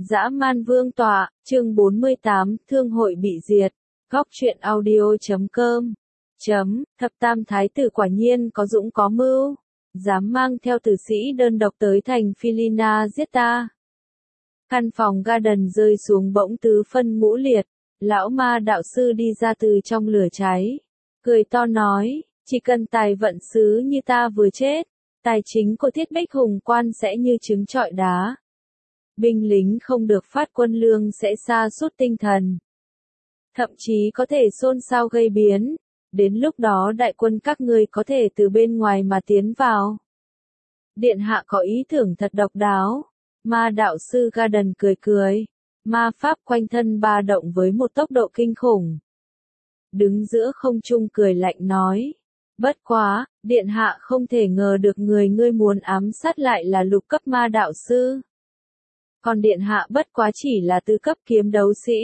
Dã man vương tọa, chương 48, thương hội bị diệt. Góc truyện audio.com. Thập tam thái tử quả nhiên có dũng có mưu, dám mang theo tử sĩ đơn độc tới thành Philina giết ta. Căn phòng garden rơi xuống bỗng tứ phân ngũ liệt, lão ma đạo sư đi ra từ trong lửa cháy, cười to nói, chỉ cần tài vận sứ như ta vừa chết, tài chính của Thiết Bích Hùng quan sẽ như trứng trọi đá. Binh lính không được phát quân lương sẽ sa sút tinh thần, thậm chí có thể xôn xao gây biến, đến lúc đó đại quân các ngươi có thể từ bên ngoài mà tiến vào. Điện hạ có ý tưởng thật độc đáo. Ma đạo sư Garden cười cười, ma pháp quanh thân ba động với một tốc độ kinh khủng. Đứng giữa không trung cười lạnh nói, bất quá, điện hạ không thể ngờ được người ngươi muốn ám sát lại là lục cấp ma đạo sư. Còn điện hạ bất quá chỉ là tứ cấp kiếm đấu sĩ.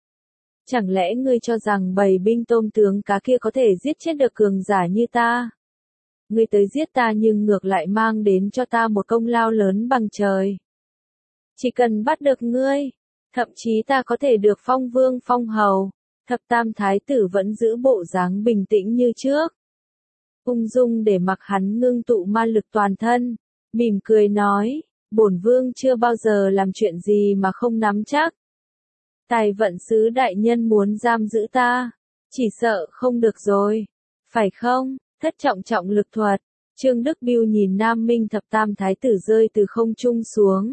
Chẳng lẽ ngươi cho rằng bầy binh tôm tướng cá kia có thể giết chết được cường giả như ta? Ngươi tới giết ta nhưng ngược lại mang đến cho ta một công lao lớn bằng trời. Chỉ cần bắt được ngươi, thậm chí ta có thể được phong vương phong hầu. Thập tam thái tử vẫn giữ bộ dáng bình tĩnh như trước, ung dung để mặc hắn ngưng tụ ma lực toàn thân, mỉm cười nói, bổn vương chưa bao giờ làm chuyện gì mà không nắm chắc. Tài vận sứ đại nhân muốn giam giữ ta, chỉ sợ không được rồi, phải không? Thất trọng trọng lực thuật. Trương Đức Biêu nhìn Nam Minh thập tam thái tử rơi từ không trung xuống,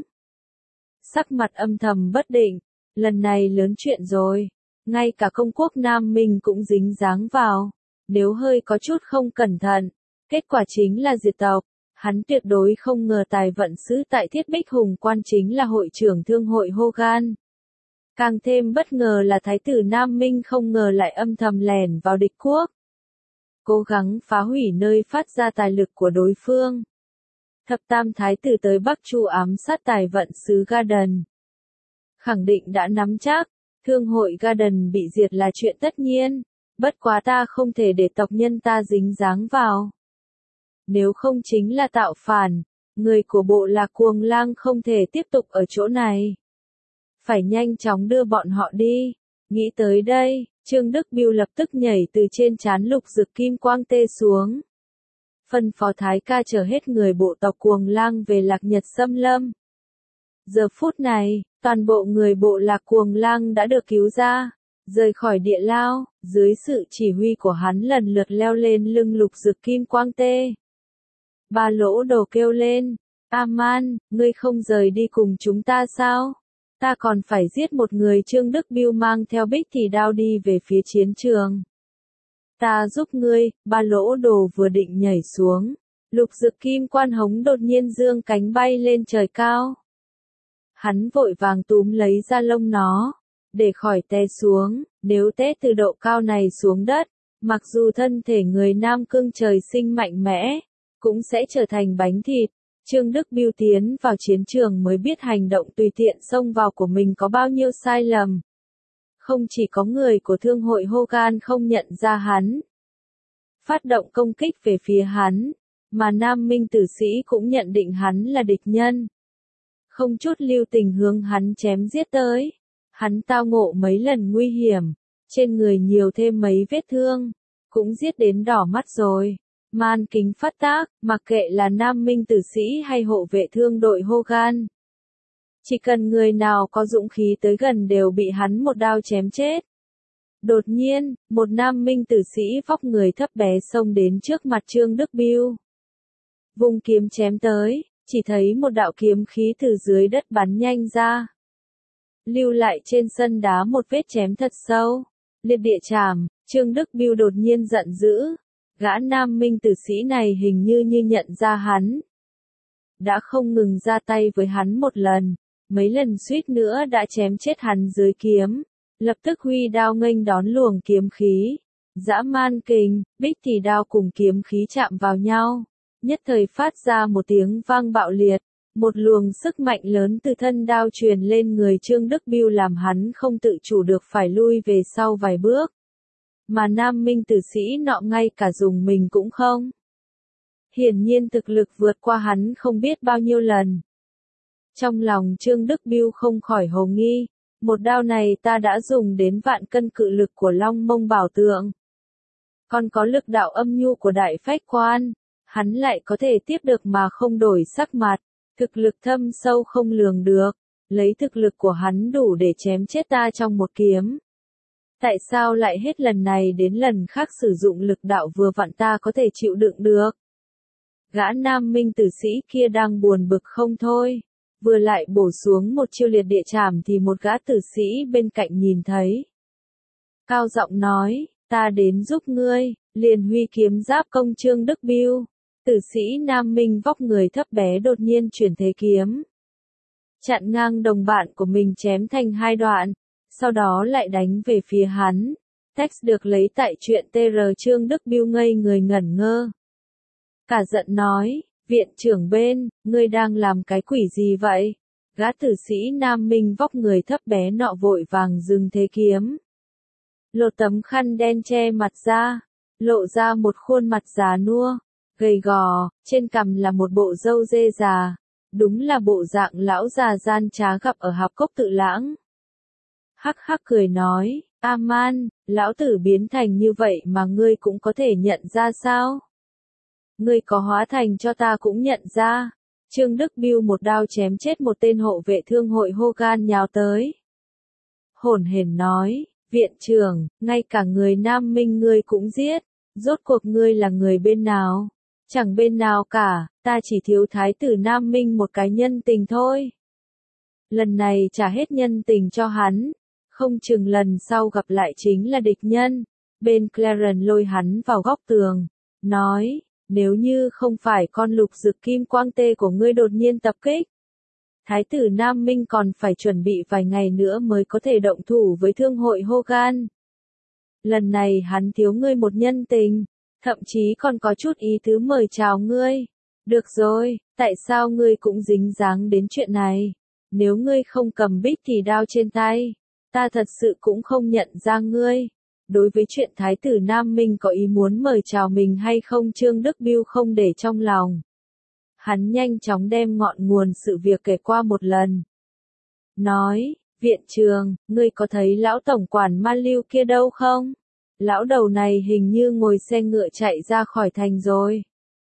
sắc mặt âm thầm bất định, lần này lớn chuyện rồi, ngay cả công quốc Nam Minh cũng dính dáng vào, nếu hơi có chút không cẩn thận, kết quả chính là diệt tộc. Hắn tuyệt đối không ngờ tài vận sứ tại Thiết Bích Hùng quan chính là hội trưởng thương hội Hogan. Càng thêm bất ngờ là thái tử Nam Minh không ngờ lại âm thầm lẻn vào địch quốc, cố gắng phá hủy nơi phát ra tài lực của đối phương. Thập tam thái tử tới Bắc Chu ám sát tài vận sứ Garden, khẳng định đã nắm chắc, thương hội Garden bị diệt là chuyện tất nhiên, bất quá ta không thể để tộc nhân ta dính dáng vào. Nếu không chính là tạo phản, người của bộ lạc Cuồng Lang không thể tiếp tục ở chỗ này. Phải nhanh chóng đưa bọn họ đi. Nghĩ tới đây, Trương Đức Biêu lập tức nhảy từ trên trán Lục Dực kim quang tê xuống. Phân phó Thái ca chở hết người bộ tộc Cuồng Lang về Lạc Nhật Xâm Lâm. Giờ phút này, toàn bộ người bộ lạc Cuồng Lang đã được cứu ra, rời khỏi địa lao, dưới sự chỉ huy của hắn lần lượt leo lên lưng Lục Dực kim quang tê. Ba lỗ đồ kêu lên, Aman, ngươi không rời đi cùng chúng ta sao? Ta còn phải giết một người. Trương Đức Biêu mang theo Bích thì đao đi về phía chiến trường. Ta giúp ngươi. Ba lỗ đồ vừa định nhảy xuống, Lục Dực kim quan hống đột nhiên dương cánh bay lên trời cao. Hắn vội vàng túm lấy da lông nó, để khỏi té xuống. Nếu té từ độ cao này xuống đất, mặc dù thân thể người Nam Cương trời sinh mạnh mẽ, cũng sẽ trở thành bánh thịt. Trương Đức Biêu tiến vào chiến trường mới biết hành động tùy tiện xông vào của mình có bao nhiêu sai lầm. Không chỉ có người của thương hội Hogan không nhận ra hắn, phát động công kích về phía hắn, mà Nam Minh tử sĩ cũng nhận định hắn là địch nhân. Không chút lưu tình hướng hắn chém giết tới. Hắn tao ngộ mấy lần nguy hiểm, trên người nhiều thêm mấy vết thương, cũng giết đến đỏ mắt rồi. Man kính phát tác, mặc kệ là Nam Minh tử sĩ hay hộ vệ thương đội Hogan. Chỉ cần người nào có dũng khí tới gần đều bị hắn một đao chém chết. Đột nhiên, một Nam Minh tử sĩ vóc người thấp bé xông đến trước mặt Trương Đức Biêu. Vung kiếm chém tới, chỉ thấy một đạo kiếm khí từ dưới đất bắn nhanh ra, lưu lại trên sân đá một vết chém thật sâu. Liệt địa chảm. Trương Đức Biêu đột nhiên giận dữ. Gã Nam Minh tử sĩ này hình như nhận ra hắn, đã không ngừng ra tay với hắn một lần, mấy lần suýt nữa đã chém chết hắn dưới kiếm, lập tức huy đao nghênh đón luồng kiếm khí. Dã man kình, Bích thì đao cùng kiếm khí chạm vào nhau, nhất thời phát ra một tiếng vang bạo liệt, một luồng sức mạnh lớn từ thân đao truyền lên người Trương Đức Biêu làm hắn không tự chủ được phải lui về sau vài bước. Mà Nam Minh tử sĩ nọ ngay cả dùng mình cũng không. Hiển nhiên thực lực vượt qua hắn không biết bao nhiêu lần. Trong lòng Trương Đức Biêu không khỏi hồ nghi, một đao này ta đã dùng đến vạn cân cự lực của Long Mông Bảo Tượng. Còn có lực đạo âm nhu của Đại Phách Quan, hắn lại có thể tiếp được mà không đổi sắc mặt, thực lực thâm sâu không lường được, lấy thực lực của hắn đủ để chém chết ta trong một kiếm. Tại sao lại hết lần này đến lần khác sử dụng lực đạo vừa vặn ta có thể chịu đựng được? Gã nam minh tử sĩ kia đang buồn bực không thôi, vừa lại bổ xuống một chiêu liệt địa chảm thì một gã tử sĩ bên cạnh nhìn thấy. Cao giọng nói, ta đến giúp ngươi, liền huy kiếm giáp công Trương Đức Biêu. Tử sĩ nam minh vóc người thấp bé đột nhiên chuyển thế kiếm, chặn ngang đồng bạn của mình chém thành hai đoạn, sau đó lại đánh về phía hắn. Text được lấy tại truyện TR. Trương Đức Biêu ngây người ngẩn ngơ. Cả giận nói, viện trưởng bên, ngươi đang làm cái quỷ gì vậy? Gã tử sĩ nam minh vóc người thấp bé nọ vội vàng dừng thế kiếm. Lột tấm khăn đen che mặt ra, lộ ra một khuôn mặt già nua, gầy gò, trên cằm là một bộ râu dê già, đúng là bộ dạng lão già gian trá gặp ở Hạp Cốc Tự Lãng. Hắc hắc cười nói, A-man, lão tử biến thành như vậy mà ngươi cũng có thể nhận ra sao? Ngươi có hóa thành cho ta cũng nhận ra. Trương Đức Biêu một đao chém chết một tên hộ vệ thương hội Hogan nhào tới. Hổn hển nói, viện trưởng, ngay cả người Nam Minh ngươi cũng giết, rốt cuộc ngươi là người bên nào? Chẳng bên nào cả, ta chỉ thiếu thái tử Nam Minh một cái nhân tình thôi. Lần này trả hết nhân tình cho hắn, không chừng lần sau gặp lại chính là địch nhân. Ben Clarence lôi hắn vào góc tường, nói, nếu như không phải con lục dực kim quang tê của ngươi đột nhiên tập kích, thái tử Nam Minh còn phải chuẩn bị vài ngày nữa mới có thể động thủ với thương hội Hogan. Lần này hắn thiếu ngươi một nhân tình, thậm chí còn có chút ý tứ mời chào ngươi. Được rồi, tại sao ngươi cũng dính dáng đến chuyện này? Nếu ngươi không cầm bích thì đao trên tay, ta thật sự cũng không nhận ra ngươi. Đối với chuyện thái tử Nam Minh có ý muốn mời chào mình hay không, Trương Đức Biêu không để trong lòng. Hắn nhanh chóng đem ngọn nguồn sự việc kể qua một lần. Nói, viện trưởng, ngươi có thấy lão tổng quản Ma Lưu kia đâu không? Lão đầu này hình như ngồi xe ngựa chạy ra khỏi thành rồi.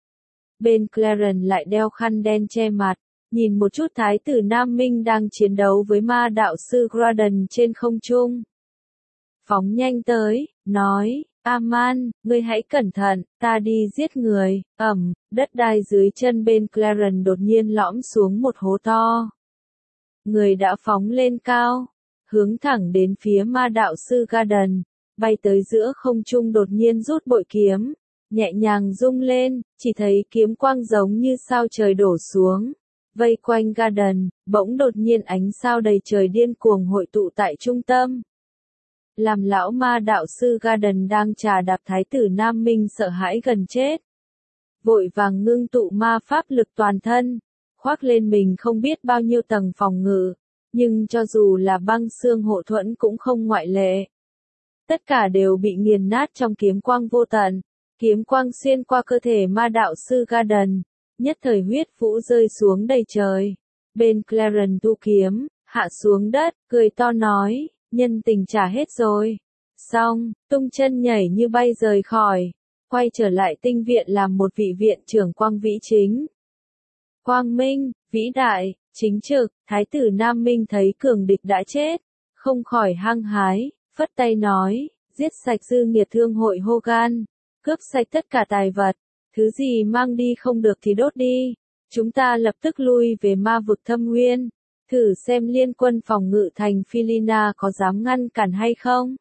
Ben Clarence lại đeo khăn đen che mặt, nhìn một chút thái tử Nam Minh đang chiến đấu với ma đạo sư Graden trên không trung. Phóng nhanh tới, nói, A-man, ngươi hãy cẩn thận, ta đi giết người. Đất đai dưới chân Ben Clarence đột nhiên lõm xuống một hố to. Người đã phóng lên cao, hướng thẳng đến phía ma đạo sư Graden, bay tới giữa không trung đột nhiên rút bội kiếm, nhẹ nhàng rung lên, chỉ thấy kiếm quang giống như sao trời đổ xuống. Vây quanh Graden, bỗng đột nhiên ánh sao đầy trời điên cuồng hội tụ tại trung tâm. Làm lão ma đạo sư Graden đang trà đạp thái tử Nam Minh sợ hãi gần chết. Vội vàng ngưng tụ ma pháp lực toàn thân, khoác lên mình không biết bao nhiêu tầng phòng ngự, nhưng cho dù là băng xương hộ thuẫn cũng không ngoại lệ. Tất cả đều bị nghiền nát trong kiếm quang vô tận, kiếm quang xuyên qua cơ thể ma đạo sư Graden, nhất thời huyết vũ rơi xuống đầy trời. Ben Clarence thu kiếm, hạ xuống đất, cười to nói, nhân tình trả hết rồi. Xong, tung chân nhảy như bay rời khỏi, quay trở lại tinh viện làm một vị viện trưởng quang vĩ chính. Quang minh, vĩ đại, chính trực, thái tử Nam Minh thấy cường địch đã chết, không khỏi hăng hái, phất tay nói, giết sạch dư nghiệt thương hội Hogan, cướp sạch tất cả tài vật, thứ gì mang đi không được thì đốt đi, chúng ta lập tức lui về ma vực Thâm Nguyên, thử xem liên quân phòng ngự thành Philina có dám ngăn cản hay không.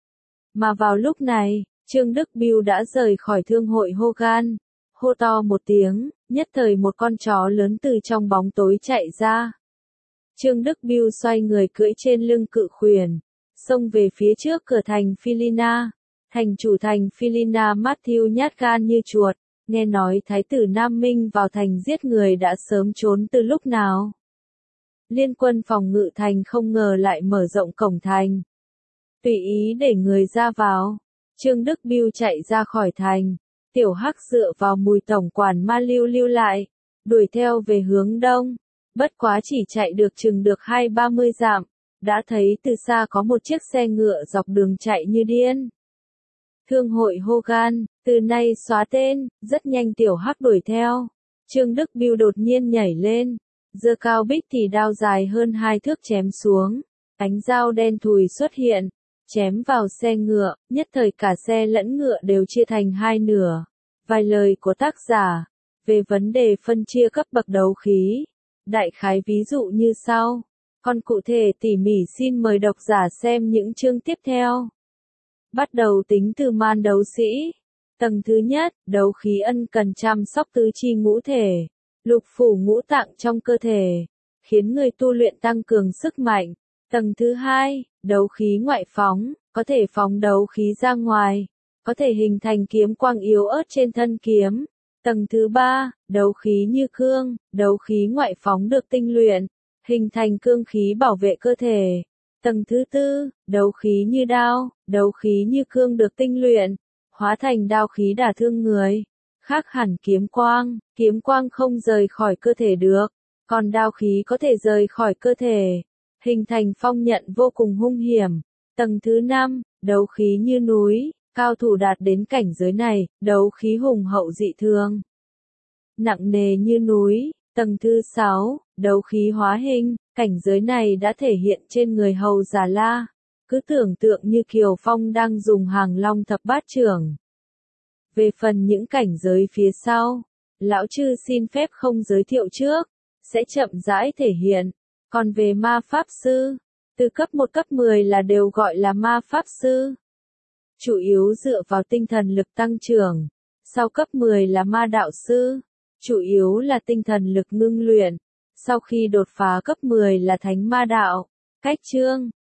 Mà vào lúc này, Trương Đức Biêu đã rời khỏi thương hội Hogan, hô to một tiếng, nhất thời một con chó lớn từ trong bóng tối chạy ra. Trương Đức Biêu xoay người cưỡi trên lưng cự khuyển, xông về phía trước cửa thành Philina. Thành chủ thành Philina Matthew nhát gan như chuột, nghe nói thái tử Nam Minh vào thành giết người đã sớm trốn từ lúc nào. Liên quân phòng ngự thành không ngờ lại mở rộng cổng thành, tùy ý để người ra vào. Trương Đức Biêu chạy ra khỏi thành, tiểu hắc dựa vào mùi tổng quản Ma Lưu lưu lại, đuổi theo về hướng đông. Bất quá chỉ chạy được chừng được 20-30 dặm, đã thấy từ xa có một chiếc xe ngựa dọc đường chạy như điên. Thương hội Hogan, từ nay xóa tên, rất nhanh Tiểu Hắc đuổi theo. Trương Đức Biêu đột nhiên nhảy lên, giơ cao bích thì đao dài hơn 2 thước chém xuống, ánh dao đen thùi xuất hiện, chém vào xe ngựa, nhất thời cả xe lẫn ngựa đều chia thành hai nửa. Vài lời của tác giả về vấn đề phân chia cấp bậc đấu khí, đại khái ví dụ như sau. Còn cụ thể tỉ mỉ xin mời độc giả xem những chương tiếp theo. Bắt đầu tính từ man đấu sĩ. Tầng thứ nhất, đấu khí ân cần chăm sóc tứ chi ngũ thể, lục phủ ngũ tạng trong cơ thể, khiến người tu luyện tăng cường sức mạnh. Tầng thứ hai, đấu khí ngoại phóng, có thể phóng đấu khí ra ngoài, có thể hình thành kiếm quang yếu ớt trên thân kiếm. Tầng thứ ba, đấu khí như cương, đấu khí ngoại phóng được tinh luyện, hình thành cương khí bảo vệ cơ thể. Tầng thứ tư, đấu khí như đao, đấu khí như cương được tinh luyện, hóa thành đao khí đả thương người. Khác hẳn kiếm quang không rời khỏi cơ thể được, còn đao khí có thể rời khỏi cơ thể, hình thành phong nhận vô cùng hung hiểm. Tầng thứ năm, đấu khí như núi, cao thủ đạt đến cảnh giới này, đấu khí hùng hậu dị thường, nặng nề như núi. Tầng thứ 6, đấu khí hóa hình, cảnh giới này đã thể hiện trên người Hầu Già La. Cứ tưởng tượng như Kiều Phong đang dùng hàng long thập bát trưởng. Về phần những cảnh giới phía sau, lão chư xin phép không giới thiệu trước, sẽ chậm rãi thể hiện. Còn về ma pháp sư, từ cấp 1 cấp 10 là đều gọi là ma pháp sư. Chủ yếu dựa vào tinh thần lực tăng trưởng. Sau cấp 10 là ma đạo sư, chủ yếu là tinh thần lực ngưng luyện. Sau khi đột phá cấp 10 là thánh ma đạo. Cách chương